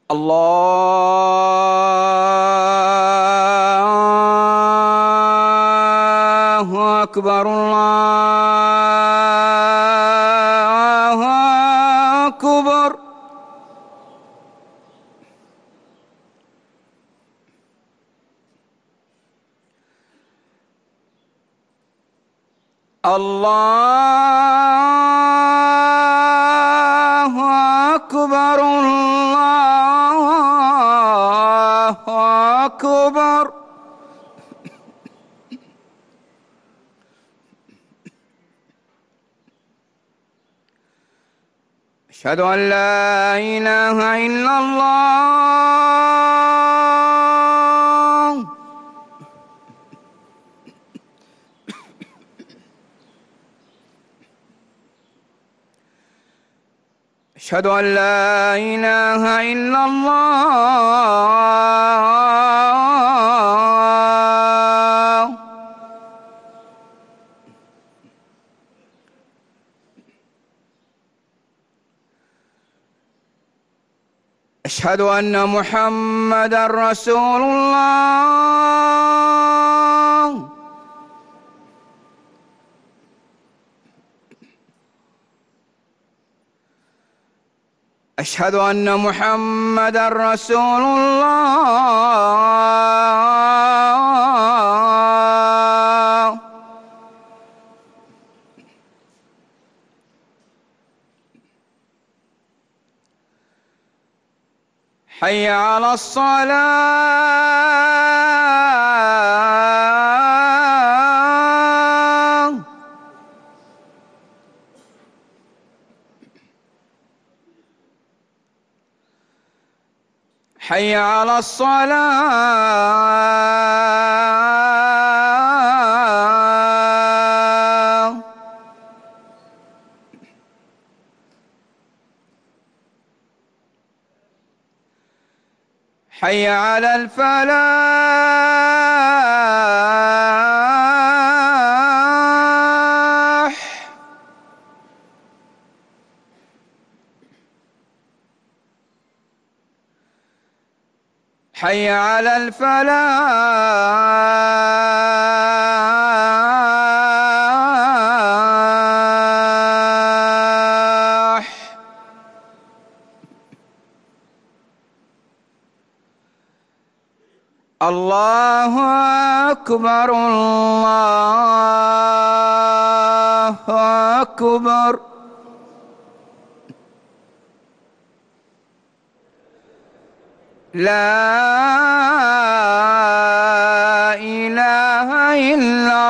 الله أكبر الله أكبر. الله أكبر الله أكبر. أشهد أن لا إله إلا الله. أشهد أن لا إله إلا الله. أشهد أن محمدًا رسول الله. أشهد أن محمدًا رسول الله. حي على الصلاة. حي على الصلاة. حي على الفلاح. حي على الفلاح. الله أكبر الله أكبر. لا إله إلا